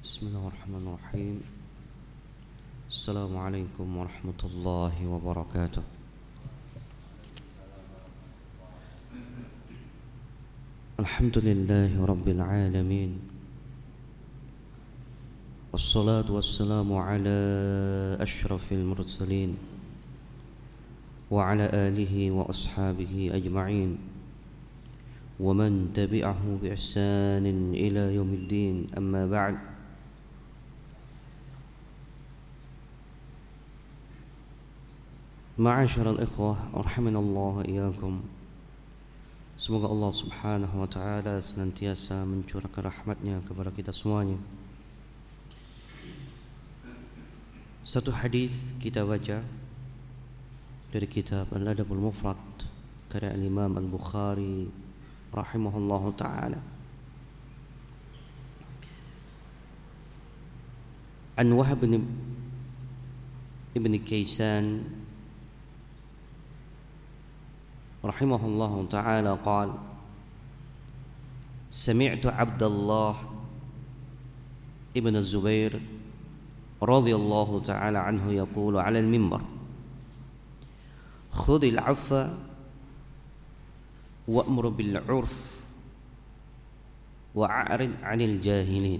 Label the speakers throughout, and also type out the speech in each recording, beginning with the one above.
Speaker 1: Bismillahirrahmanirrahim. Assalamualaikum warahmatullahi wabarakatuh. Alhamdulillahi rabbil alamin. Wassalatu wassalamu ala ashrafil mursalin wa ala alihi wa ashabihi ajma'in wa man tabi'ahu bi ihsanin ila yaumiddin. Amma ba'd. Ma'asyiral ikhwah rahimanallahu wa iyyakum. Semoga Allah Subhanahu wa taala senantiasa mencurahkan rahmatnya kepada kita semuanya. Satu hadis kita baca dari kitab Al-Adabul Mufrad karya Al-Imam Al-Bukhari rahimahullahu taala. An Wahab ibn Kaysan rahimahullahu ta'ala qala sami'tu Abdullah ibn Zubair radhiyallahu ta'ala anhu yaqulu 'ala al-minbar khudhil 'afwa wa'mur bil 'urf wa'rid 'anil jahilin.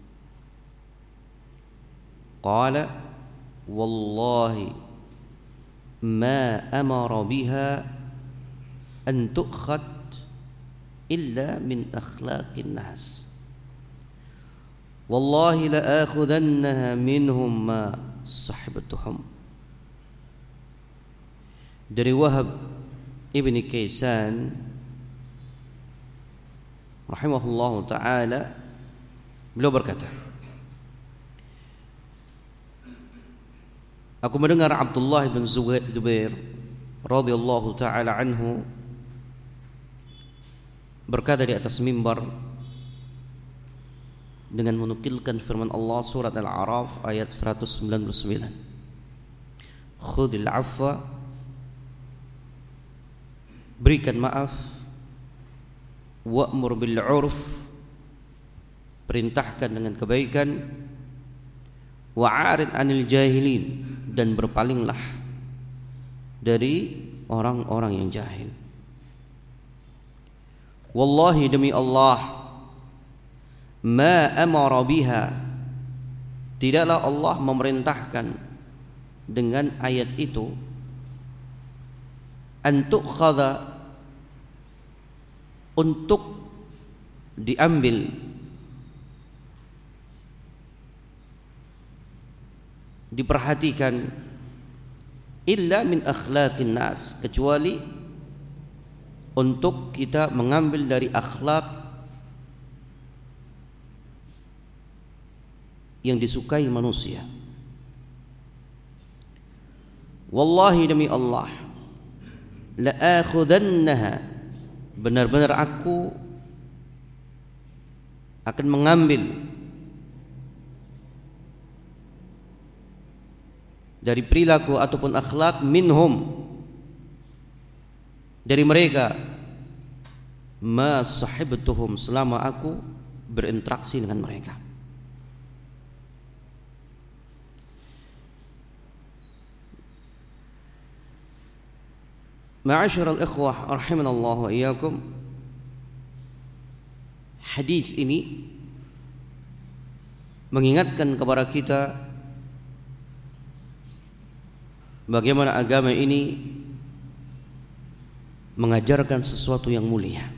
Speaker 1: Qala wallahi ma amara biha an tu'khad illa min akhlaqin nas wallahi la akhudannaha minhum ma sahibtuhum. Dari Wahab ibni Kaysan rahimahullahu ta'ala, beliau berkata, aku mendengar Abdullah bin Zubair radhiyallahu ta'ala anhu berkata di atas mimbar dengan menukilkan firman Allah surat Al-A'raf ayat 199. Khudil afwa, berikan maaf, wa'mur bil 'urf, perintahkan dengan kebaikan, wa'arid 'anil jahilin, dan berpalinglah dari orang-orang yang jahil. Wallahi, demi Allah, ma amara biha, tidaklah Allah memerintahkan dengan ayat itu an tu'khadha, untuk diambil, diperhatikan, illa min akhlaqin nas, kecuali untuk kita mengambil dari akhlak yang disukai manusia. Wallahi, demi Allah, la akhudannaha, benar-benar aku akan mengambil dari perilaku ataupun akhlak minhum, dari mereka, ma sahibtuhum, selama aku berinteraksi dengan mereka. Ma'asyiral ikhwah rahimanallahu wa iyyakum, hadis ini mengingatkan kepada kita bagaimana agama ini mengajarkan sesuatu yang mulia,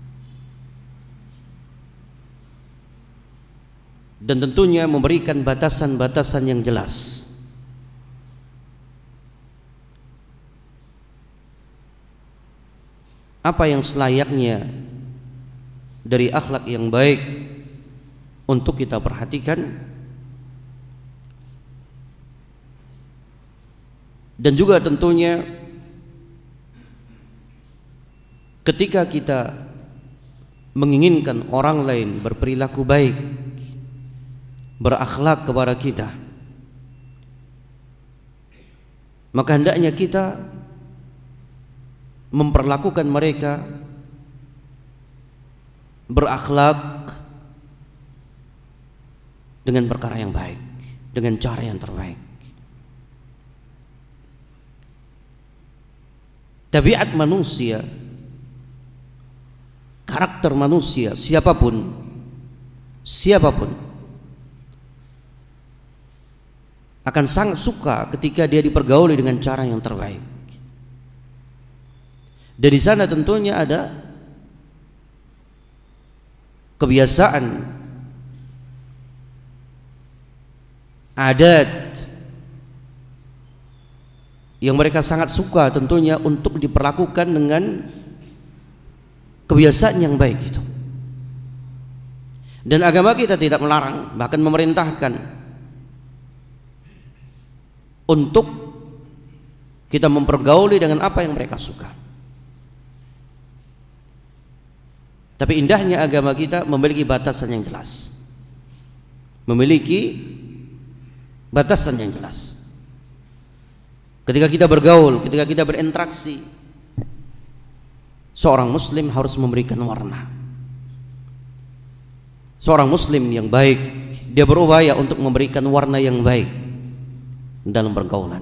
Speaker 1: dan tentunya memberikan batasan-batasan yang jelas. Apa yang selayaknya dari akhlak yang baik untuk kita perhatikan, dan juga tentunya ketika kita menginginkan orang lain berperilaku baik, berakhlak kepada kita, maka hendaknya kita memperlakukan mereka berakhlak dengan perkara yang baik, dengan cara yang terbaik. Tabiat manusia, karakter manusia, siapapun akan sangat suka ketika dia dipergauli dengan cara yang terbaik. Dan di sana tentunya ada kebiasaan, adat yang mereka sangat suka tentunya untuk diperlakukan dengan kebiasaan yang baik itu. Dan agama kita tidak melarang, bahkan memerintahkan untuk kita mempergauli dengan apa yang mereka suka. Tapi indahnya agama kita memiliki batasan yang jelas, memiliki batasan yang jelas. Ketika kita bergaul, ketika kita berinteraksi, seorang muslim harus memberikan warna. Seorang muslim yang baik, dia berupaya untuk memberikan warna yang baik dalam pergaulan,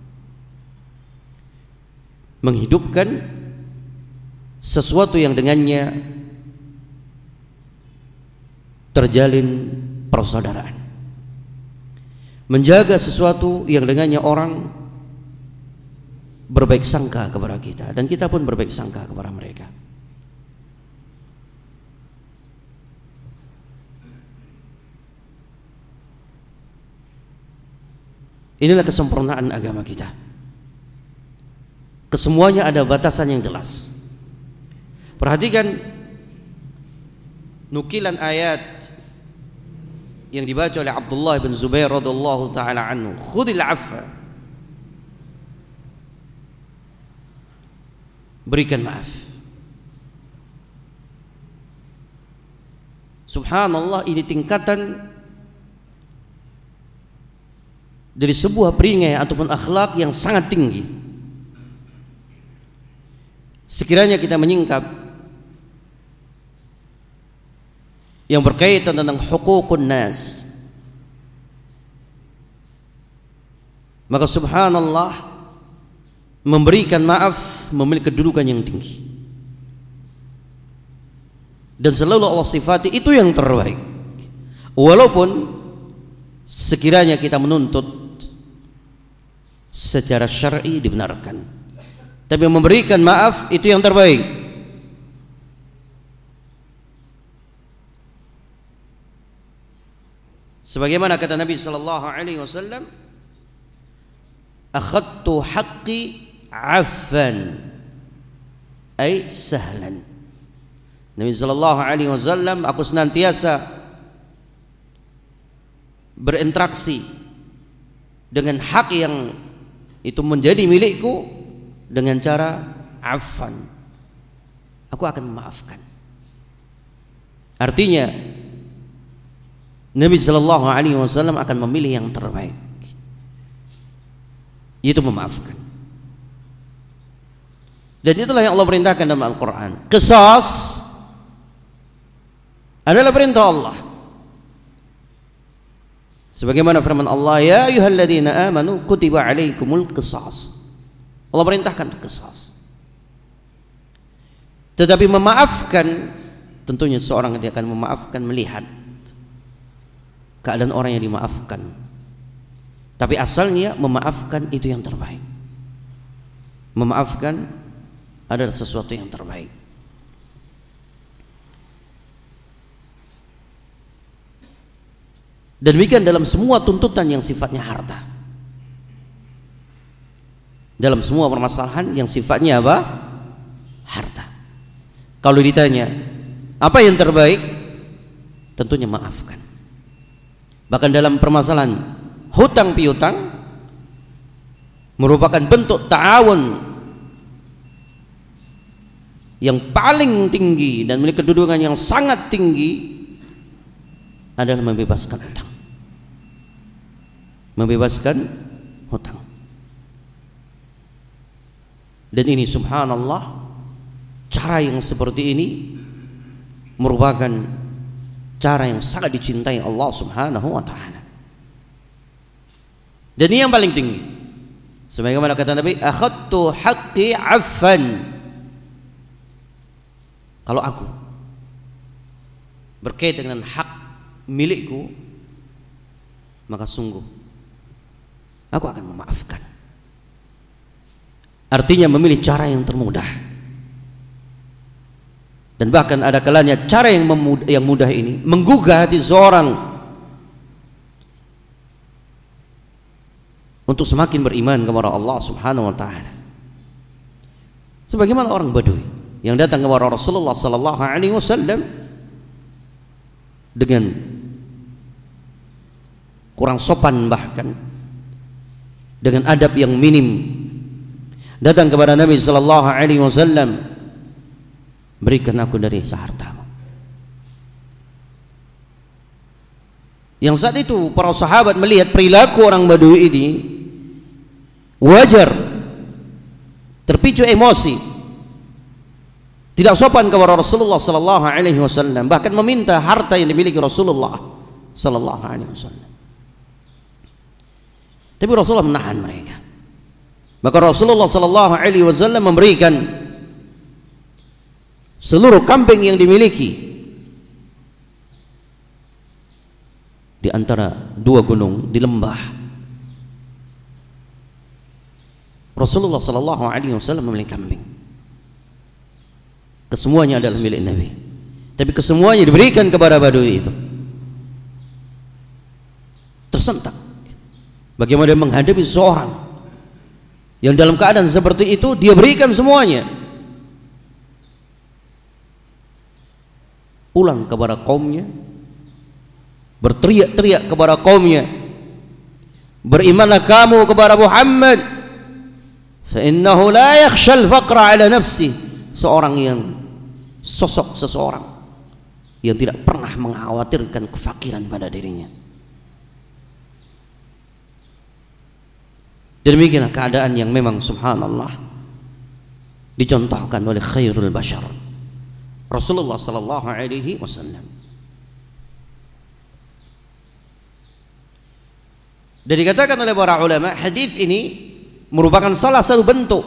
Speaker 1: menghidupkan sesuatu yang dengannya terjalin persaudaraan, menjaga sesuatu yang dengannya orang berbaik sangka kepada kita, dan kita pun berbaik sangka kepada mereka. Inilah kesempurnaan agama kita. Kesemuanya ada batasan yang jelas. Perhatikan nukilan ayat yang dibaca oleh Abdullah bin Zubair radhiyallahu taala anhu, khudil afwa, berikan maaf. Subhanallah, ini tingkatan dari sebuah peringai ataupun akhlak yang sangat tinggi. Sekiranya kita menyingkap yang berkaitan tentang hukukun nas, maka subhanallah, memberikan maaf memiliki kedudukan yang tinggi, dan selalu Allah sifati itu yang terbaik. Walaupun sekiranya kita menuntut secara syar'i dibenarkan, tapi memberikan maaf itu yang terbaik. Sebagaimana kata Nabi sallallahu alaihi wasallam, akhadtu haqqi affan, ay sahlan. Nabi sallallahu alaihi wasallam, aku senantiasa berinteraksi dengan hak yang itu menjadi milikku dengan cara affan, aku akan memaafkan. Artinya Nabi sallallahu alaihi wasallam akan memilih yang terbaik, yaitu memaafkan. Dan itulah yang Allah perintahkan dalam Al-Quran. Qisas adalah perintah Allah. Sebagaimana firman Allah, ya ayyuhalladzina amanu kutiba alaikumul qisas. Allah perintahkan qisas. Tetapi memaafkan, tentunya seorang yang akan memaafkan melihat keadaan orang yang dimaafkan. Tapi asalnya memaafkan itu yang terbaik. Memaafkan adalah sesuatu yang terbaik. Dan demikian dalam semua tuntutan yang sifatnya harta, dalam semua permasalahan yang sifatnya apa? Harta. Kalau ditanya apa yang terbaik, tentunya maafkan. Bahkan dalam permasalahan hutang piutang merupakan bentuk ta'awun yang paling tinggi dan memiliki kedudukan yang sangat tinggi adalah membebaskan hutang. Membebaskan hutang. Dan ini subhanallah, cara yang seperti ini merupakan cara yang sangat dicintai Allah Subhanahu wa taala. Dan ini yang paling tinggi. Sebagaimana kata Nabi, akhadtu haqqi affan. Kalau aku berkaitan dengan hak milikku, maka sungguh aku akan memaafkan. Artinya memilih cara yang termudah. Dan bahkan ada kalanya cara yang mudah ini menggugah hati seorang untuk semakin beriman kepada Allah Subhanahu wa taala. Sebagaimana orang Badui yang datang kepada Rasulullah sallallahu alaihi wasallam dengan kurang sopan, bahkan dengan adab yang minim, datang kepada Nabi sallallahu alaihi wasallam, berikan aku dari sehartamu. Yang saat itu para sahabat melihat perilaku orang Badui ini wajar, terpicu emosi, tidak sopan kepada Rasulullah sallallahu alaihi wasallam, bahkan meminta harta yang dimiliki Rasulullah sallallahu alaihi wasallam. Tapi Rasulullah menahan mereka. Maka Rasulullah sallallahu alaihi wasallam memberikan seluruh kambing yang dimiliki di antara dua gunung di lembah. Rasulullah sallallahu alaihi wasallam memiliki kambing. Kesemuanya adalah milik Nabi. Tapi kesemuanya diberikan kepada Badui itu. Tersentak. Bagaimana dia menghadapi seorang yang dalam keadaan seperti itu, dia berikan semuanya. Pulang kepada kaumnya, berteriak-teriak kepada kaumnya, berimanlah kamu kepada Muhammad, fa innahu la yakhsha al-faqra ala nafsi. Seorang yang seseorang yang tidak pernah mengkhawatirkan kefakiran pada dirinya. Demikianlah keadaan yang memang subhanallah dicontohkan oleh khairul bashar, Rasulullah sallallahu alaihi wasallam. Dan dikatakan oleh para ulama, hadis ini merupakan salah satu bentuk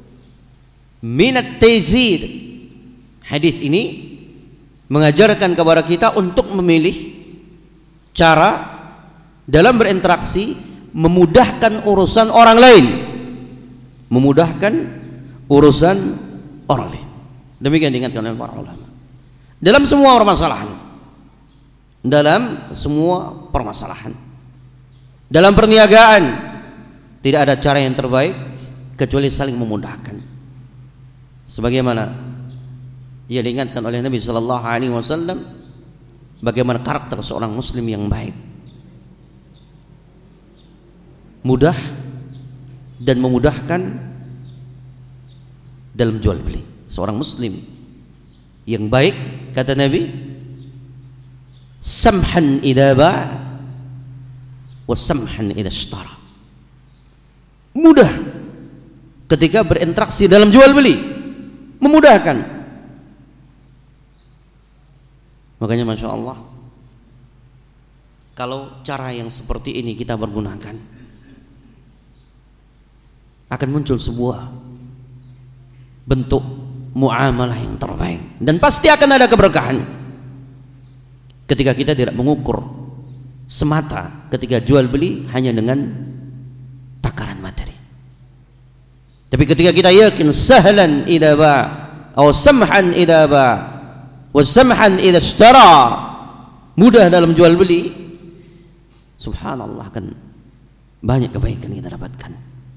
Speaker 1: minat taizir. Hadis ini mengajarkan kepada kita untuk memilih cara dalam berinteraksi, memudahkan urusan orang lain, memudahkan urusan orang lain. Demikian diingatkan oleh para ulama. Dalam semua permasalahan, dalam perniagaan, tidak ada cara yang terbaik kecuali saling memudahkan. Sebagaimana ia diingatkan oleh Nabi sallallahu alaihi wasallam, bagaimana karakter seorang muslim yang baik, mudah dan memudahkan dalam jual beli. Seorang muslim yang baik, kata Nabi, samhan idza ba' wa samhan idza ishtara. Mudah ketika berinteraksi dalam jual beli, memudahkan. Makanya Masya Allah, kalau cara yang seperti ini kita pergunakan, akan muncul sebuah bentuk muamalah yang terbaik, dan pasti akan ada keberkahan ketika kita tidak mengukur semata ketika jual beli hanya dengan takaran materi. Tapi ketika kita yakin sahlan idza ba' atau samhan idza ba' wa samhan idza ishtara, mudah dalam jual beli, subhanallah akan banyak kebaikan kita dapatkan.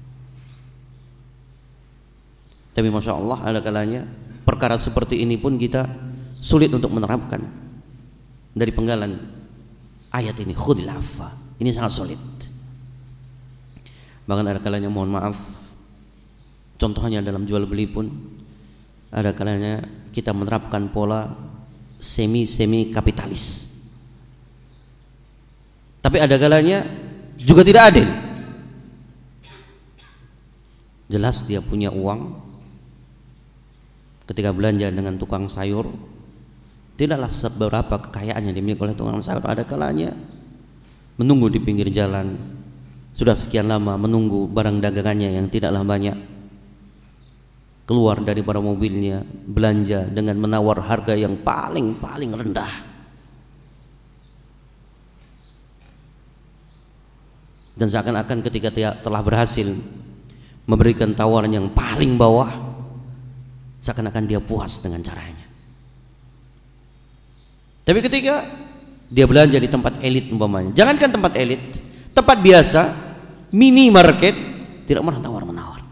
Speaker 1: Tapi Masya Allah, ada kalanya perkara seperti ini pun kita sulit untuk menerapkan dari penggalan ayat ini, khudil afwa. Ini sangat sulit. Bahkan ada kalanya, mohon maaf, contohnya dalam jual beli pun ada kalanya kita menerapkan pola semi kapitalis. Tapi ada kalanya juga tidak adil. Jelas dia punya uang, ketika belanja dengan tukang sayur Tidaklah seberapa kekayaan yang dimiliki oleh tukang sayur, ada kalanya menunggu di pinggir jalan sudah sekian lama, menunggu barang dagangannya yang tidaklah banyak, keluar daripada mobilnya, belanja dengan menawar harga yang paling rendah. Dan seakan-akan ketika dia telah berhasil memberikan tawaran yang paling bawah, seakan-akan dia puas dengan caranya. Tapi ketika dia belanja di tempat elit umpamanya, jangankan tempat elit, tempat biasa, minimarket, tidak pernah tawar-menawar.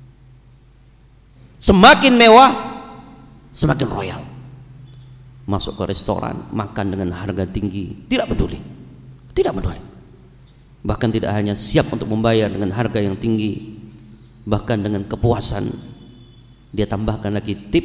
Speaker 1: Semakin mewah, semakin royal. Masuk ke restoran, makan dengan harga tinggi, tidak peduli. Tidak peduli. Bahkan tidak hanya siap untuk membayar dengan harga yang tinggi, bahkan dengan kepuasan dia tambahkan lagi tip,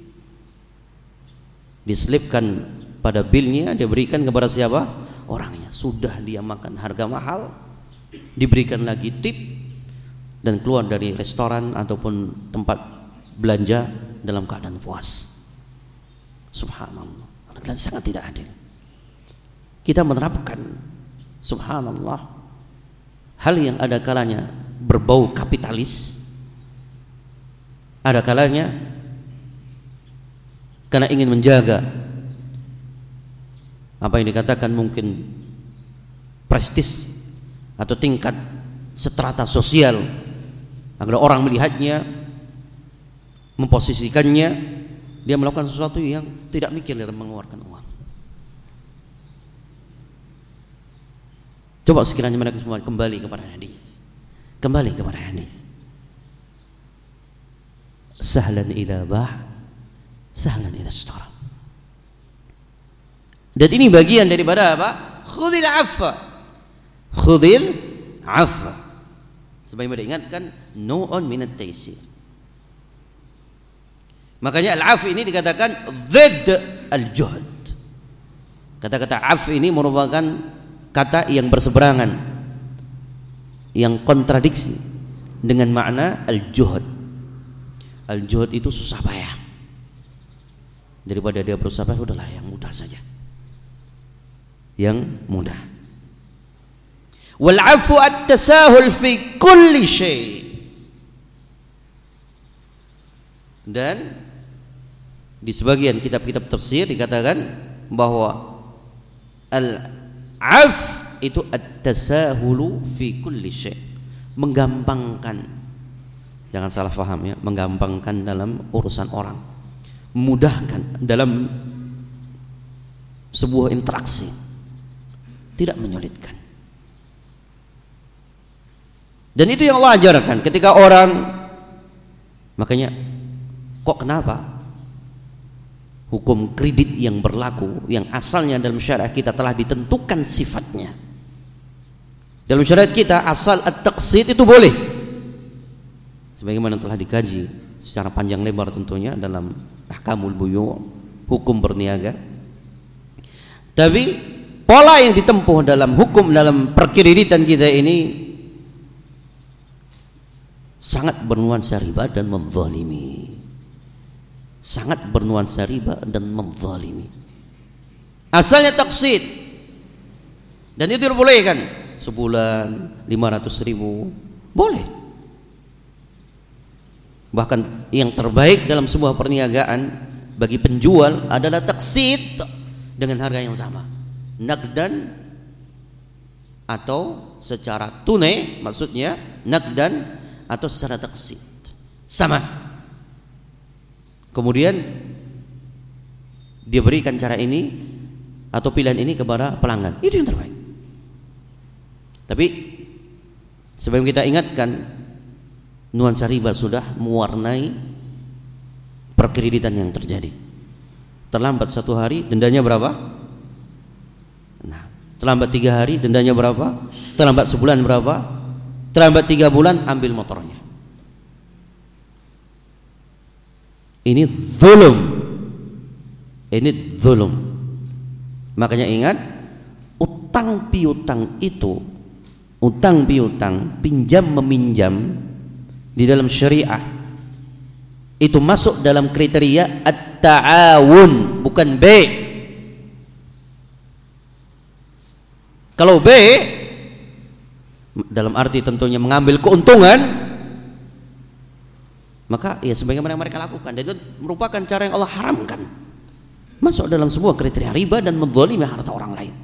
Speaker 1: diselipkan pada bilnya, dia berikan kepada siapa? Orangnya. Sudah dia makan harga mahal, diberikan lagi tip, dan keluar dari restoran ataupun tempat belanja dalam keadaan puas. Subhanallah, dan sangat tidak adil. Kita menerapkan, subhanallah, hal yang ada kalanya berbau kapitalis, ada kalanya karena ingin menjaga apa yang dikatakan mungkin prestis atau tingkat strata sosial, agar orang melihatnya, memposisikannya, dia melakukan sesuatu yang tidak mikir dalam mengeluarkan uang. Coba sekiranya mereka semua kembali kepada hadis, kembali kepada hadis. Sahlan idza bah, sahlan idza ishtara. Dan ini bagian daripada apa? Khudil afwa, khudil afwa. Sebagaimana diingatkan, nu'un minat taysir. Makanya al-'afw ini dikatakan zidd al-juhd. Kata-kata 'afw ini merupakan kata yang berseberangan, yang kontradiksi dengan makna al-juhd. Al-juhd itu susah payah. Daripada dia berusaha payah, udahlah yang mudah saja, yang mudah. Wal 'afwu at-tasahul fi kulli syai'. Dan di sebagian kitab-kitab tafsir dikatakan bahwa al-'afw itu at-tasahulu fi kulli syai', menggampangkan. Jangan salah paham ya, menggampangkan dalam urusan orang, memudahkan dalam sebuah interaksi, tidak menyulitkan. Dan itu yang Allah ajarkan ketika orang, makanya kok kenapa hukum kredit yang berlaku, yang asalnya dalam syariat kita telah ditentukan sifatnya. Dalam syariat kita asal at-taqsid itu boleh, sebagaimana telah dikaji secara panjang lebar tentunya dalam ahkamul buyu', hukum berniaga. Tapi pola yang ditempuh dalam hukum, dalam perkreditan kita ini sangat bernuansa riba dan menzalimi, sangat bernuansa riba dan menzalimi. Asalnya taksid, dan itu boleh kan, sebulan 500.000 boleh. Bahkan yang terbaik dalam sebuah perniagaan bagi penjual adalah taksid dengan harga yang sama, naqdan atau secara tunai, maksudnya naqdan atau secara taksid sama. Kemudian dia berikan cara ini atau pilihan ini kepada pelanggan, itu yang terbaik. Tapi sebelum kita ingatkan, nuansa riba sudah mewarnai perkreditan yang terjadi. Terlambat 1 hari dendanya berapa? Nah, terlambat 3 hari dendanya berapa? Terlambat sebulan berapa? Terlambat 3 bulan ambil motornya. Ini zulum. Ini zulum. Makanya ingat, utang piutang itu, utang piutang, pinjam meminjam di dalam syariah itu masuk dalam kriteria at-ta'awun, bukan B. Kalau B dalam arti tentunya mengambil keuntungan, maka ya sebagaimana mereka lakukan, dan itu merupakan cara yang Allah haramkan, masuk dalam sebuah kriteria riba dan menzalimi harta orang lain.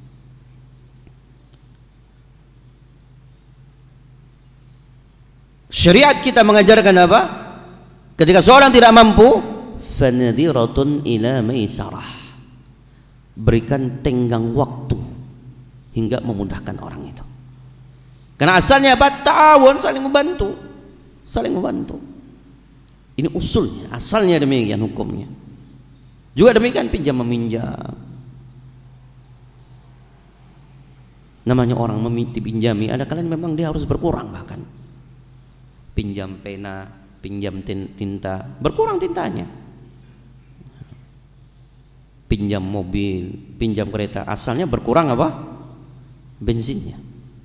Speaker 1: Syariat kita mengajarkan apa? Ketika seorang tidak mampu, fanadhiratun ila maisarah, berikan tenggang waktu hingga memudahkan orang itu. Karena asalnya apa? Ta'awun, saling membantu. Saling membantu. Ini usulnya, asalnya demikian hukumnya. Juga demikian pinjam meminjam. Namanya orang dipinjami, ada kalanya memang dia harus berkurang bahkan. Pinjam pena, pinjam tinta, berkurang tintanya. Pinjam mobil, pinjam kereta, asalnya berkurang apa? Bensinnya.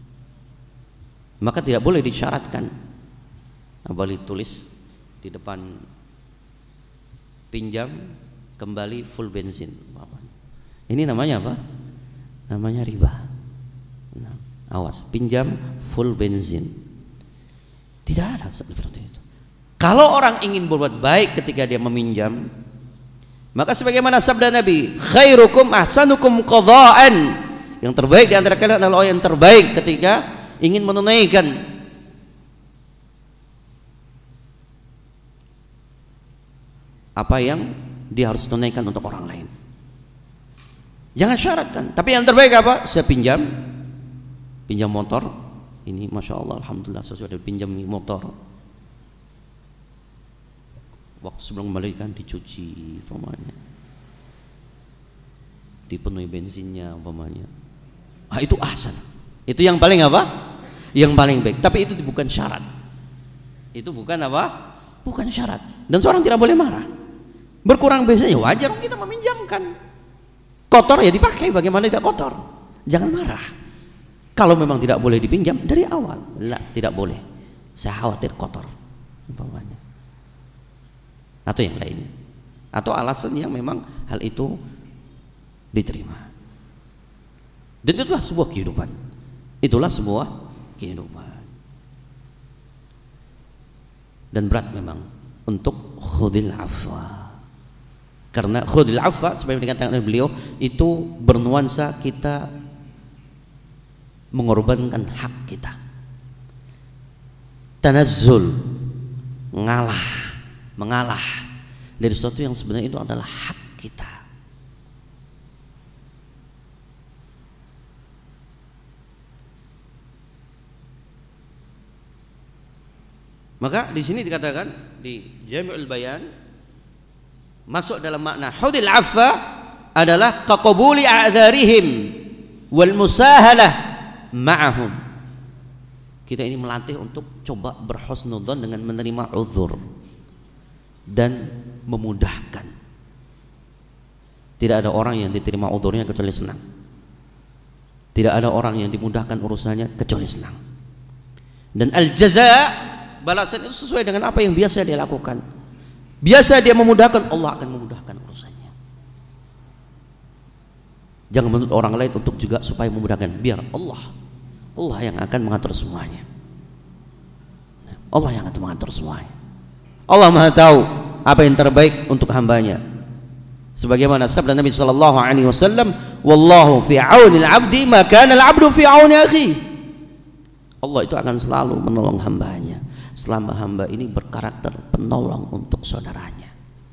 Speaker 1: Maka tidak boleh disyaratkan, boleh tulis di depan pinjam kembali full bensin. Ini namanya apa? Namanya riba. Nah, awas, pinjam full bensin. Tidak ada seperti itu. Kalau orang ingin berbuat baik ketika dia meminjam, maka sebagaimana sabda Nabi, khairukum ahsanukum qadha'an, yang terbaik di antara kalian adalah yang terbaik ketika ingin menunaikan apa yang dia harus tunaikan untuk orang lain. Jangan syaratkan. Tapi yang terbaik apa? Saya pinjam motor. Ini masya Allah, alhamdulillah, saya sudah pinjam motor. Waktu sebelum kembalikan dicuci, umpamanya, dipenuhi bensinnya, umpamanya. Itu ahsan. Itu yang paling apa? Yang paling baik. Tapi itu bukan syarat. Itu bukan apa? Bukan syarat. Dan seorang tidak boleh marah. Berkurang bensinnya wajar, kita meminjamkan. Kotor ya dipakai, bagaimana tidak kotor? Jangan marah. Kalau memang tidak boleh dipinjam dari awal, tidak boleh. Saya khawatir kotor, umpamanya. Atau yang lainnya. Atau alasan yang memang hal itu diterima. Dan itulah sebuah kehidupan. Itulah sebuah kehidupan. Dan berat memang untuk khudil afwa. Karena khudil afwa, seperti dikatakan oleh beliau, itu bernuansa kita mengorbankan hak kita. Tanazzul, mengalah dari sesuatu yang sebenarnya itu adalah hak kita. Maka di sini dikatakan di Jami'ul Bayan, masuk dalam makna hudil afwa adalah kaqabuli a'dzarihim wal musahalah ma'ahum. Kita ini melatih untuk coba berhusnudzon dengan menerima uzur dan memudahkan. Tidak ada orang yang diterima uzurnya kecuali senang. Tidak ada orang yang dimudahkan urusannya kecuali senang. Dan al-jaza', balasan itu sesuai dengan apa yang biasa dia lakukan. Biasa dia memudahkan, Allah akan memudahkan urusannya. Jangan menuntut orang lain untuk juga supaya memudahkan. Biar Allah yang akan mengatur semuanya. Allah yang akan mengatur semuanya. Allah Maha tahu apa yang terbaik untuk hambanya. Sebagaimana sabda Nabi sallallahu alaihi wasallam, "Wallahu fi 'aunil 'abdi ma kana al-'abdu fi 'auni akhi." Allah itu akan selalu menolong hambanya selama hamba ini berkarakter penolong untuk saudaranya.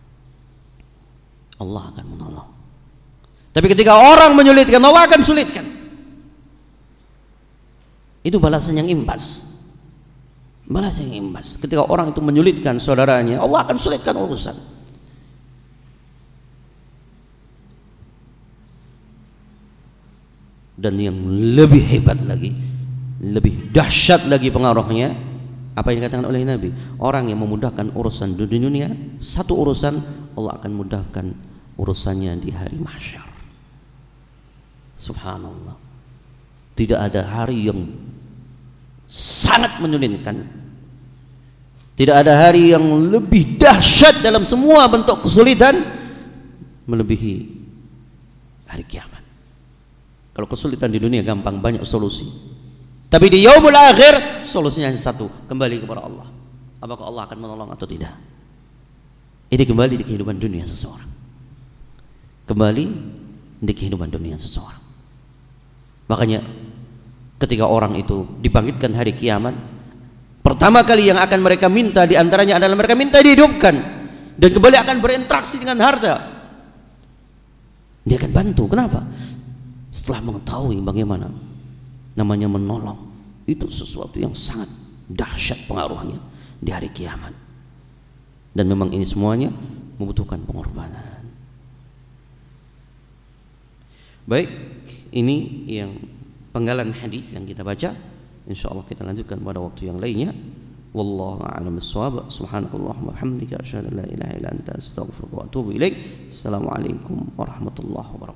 Speaker 1: Allah akan menolong. Tapi ketika orang menyulitkan, Allah akan sulitkan. Itu balasan yang imbas. Balasan yang imbas. Ketika orang itu menyulitkan saudaranya, Allah akan sulitkan urusan. Dan yang lebih hebat lagi, lebih dahsyat lagi pengaruhnya, apa yang dikatakan oleh Nabi, orang yang memudahkan urusan di dunia, satu urusan Allah akan mudahkan urusannya di hari mahsyar. Subhanallah. Tidak ada hari yang sangat menyulitkan Tidak ada hari yang lebih dahsyat dalam semua bentuk kesulitan melebihi hari kiamat. Kalau kesulitan di dunia gampang, banyak solusi. Tapi di yaumul akhir solusinya hanya satu, kembali kepada Allah. Apakah Allah akan menolong atau tidak? Ini kembali di kehidupan dunia seseorang. Kembali di kehidupan dunia seseorang. Makanya ketika orang itu dibangkitkan hari kiamat, pertama kali yang akan mereka minta diantaranya adalah mereka minta dihidupkan dan kembali akan berinteraksi dengan harta. Dia akan bantu. Kenapa? Setelah mengetahui bagaimana namanya menolong, itu sesuatu yang sangat dahsyat pengaruhnya di hari kiamat. Dan memang ini semuanya membutuhkan pengorbanan. Baik, ini yang penggalan hadis yang kita baca. Insyaallah kita lanjutkan pada waktu yang lainnya. Wallahu a'lam bissawab. Subhanakallahumma wa bihamdika asyhadu an la ilaha illa anta astaghfiruka wa atubu ilaik. Assalamualaikum warahmatullahi wabarakatuh.